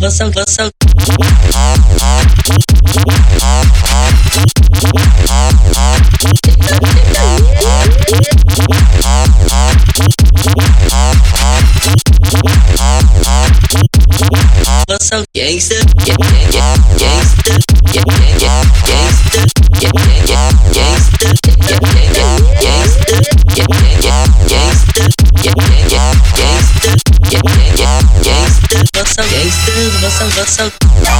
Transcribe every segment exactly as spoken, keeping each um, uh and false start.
você, você. Você gangsta, gangsta, gangsta, gangsta, gangsta, gangsta, você, você, você.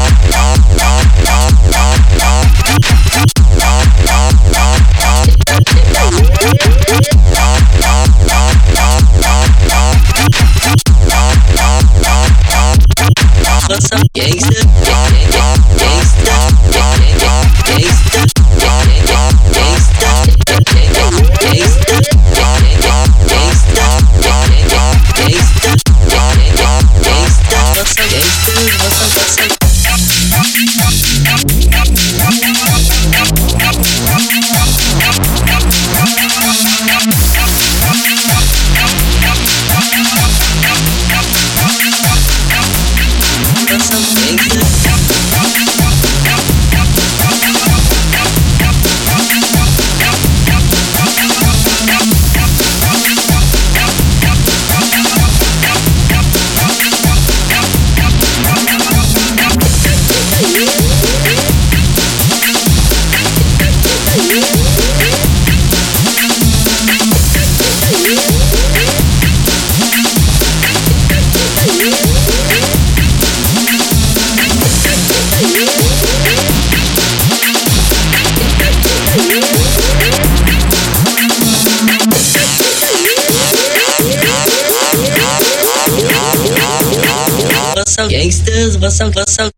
Gangsters, você, você.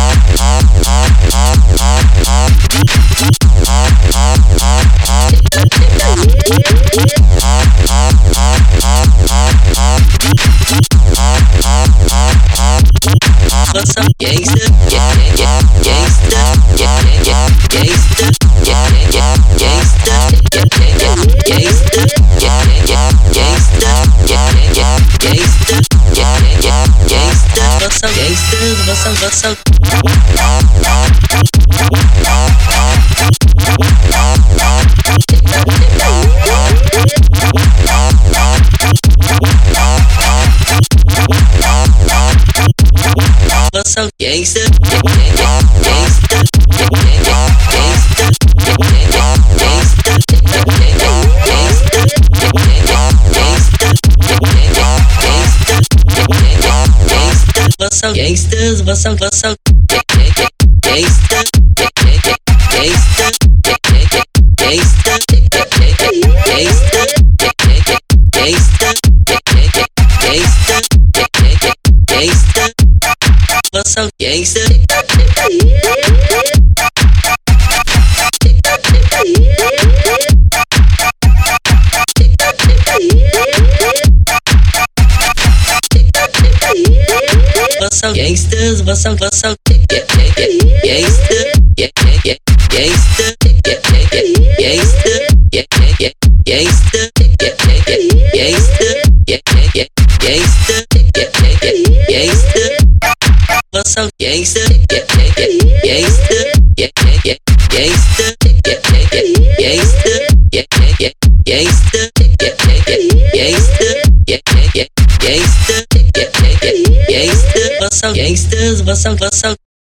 Gangsta, gangsta, gangsta, gangsta, gangsta, gangsters, você, você. Você gangsta, gangsta, gangsta, gangsta, você gangsters, você, você. Gangsta, gangsta, gangsta, gangsta, gangsta, gangsta. Você gangsta. Você gangsters, você, você. Gangsta, gangsta, gangsta, gangsta, gangsta, gangsta, gangsta. Você gangsta, gangsta, gangsta, gangsta, gangsta, gangsta, gangsta, gangsta. Você gangsters, você, você.